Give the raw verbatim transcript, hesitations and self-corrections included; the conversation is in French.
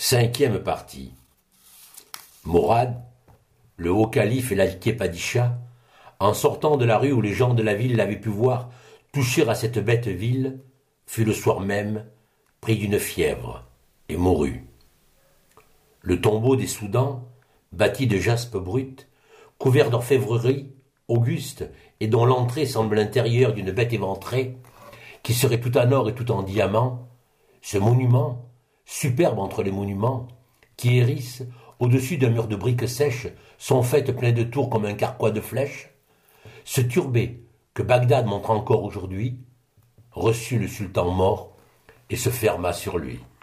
Cinquième partie. Morad, le haut calife et l'alquier Padishah, en sortant de la rue où les gens de la ville l'avaient pu voir toucher à cette bête vile, fut le soir même pris d'une fièvre et mourut. Le tombeau des Soudans, bâti de jaspe brut, couvert d'orfèvrerie, auguste, et dont l'entrée semble l'intérieur d'une bête éventrée, qui serait tout en or et tout en diamant, ce monument, superbe entre les monuments, qui hérissent, au-dessus d'un mur de briques sèches, sont faites plein de tours comme un carquois de flèches, ce turbé que Bagdad montre encore aujourd'hui, reçut le sultan mort et se ferma sur lui.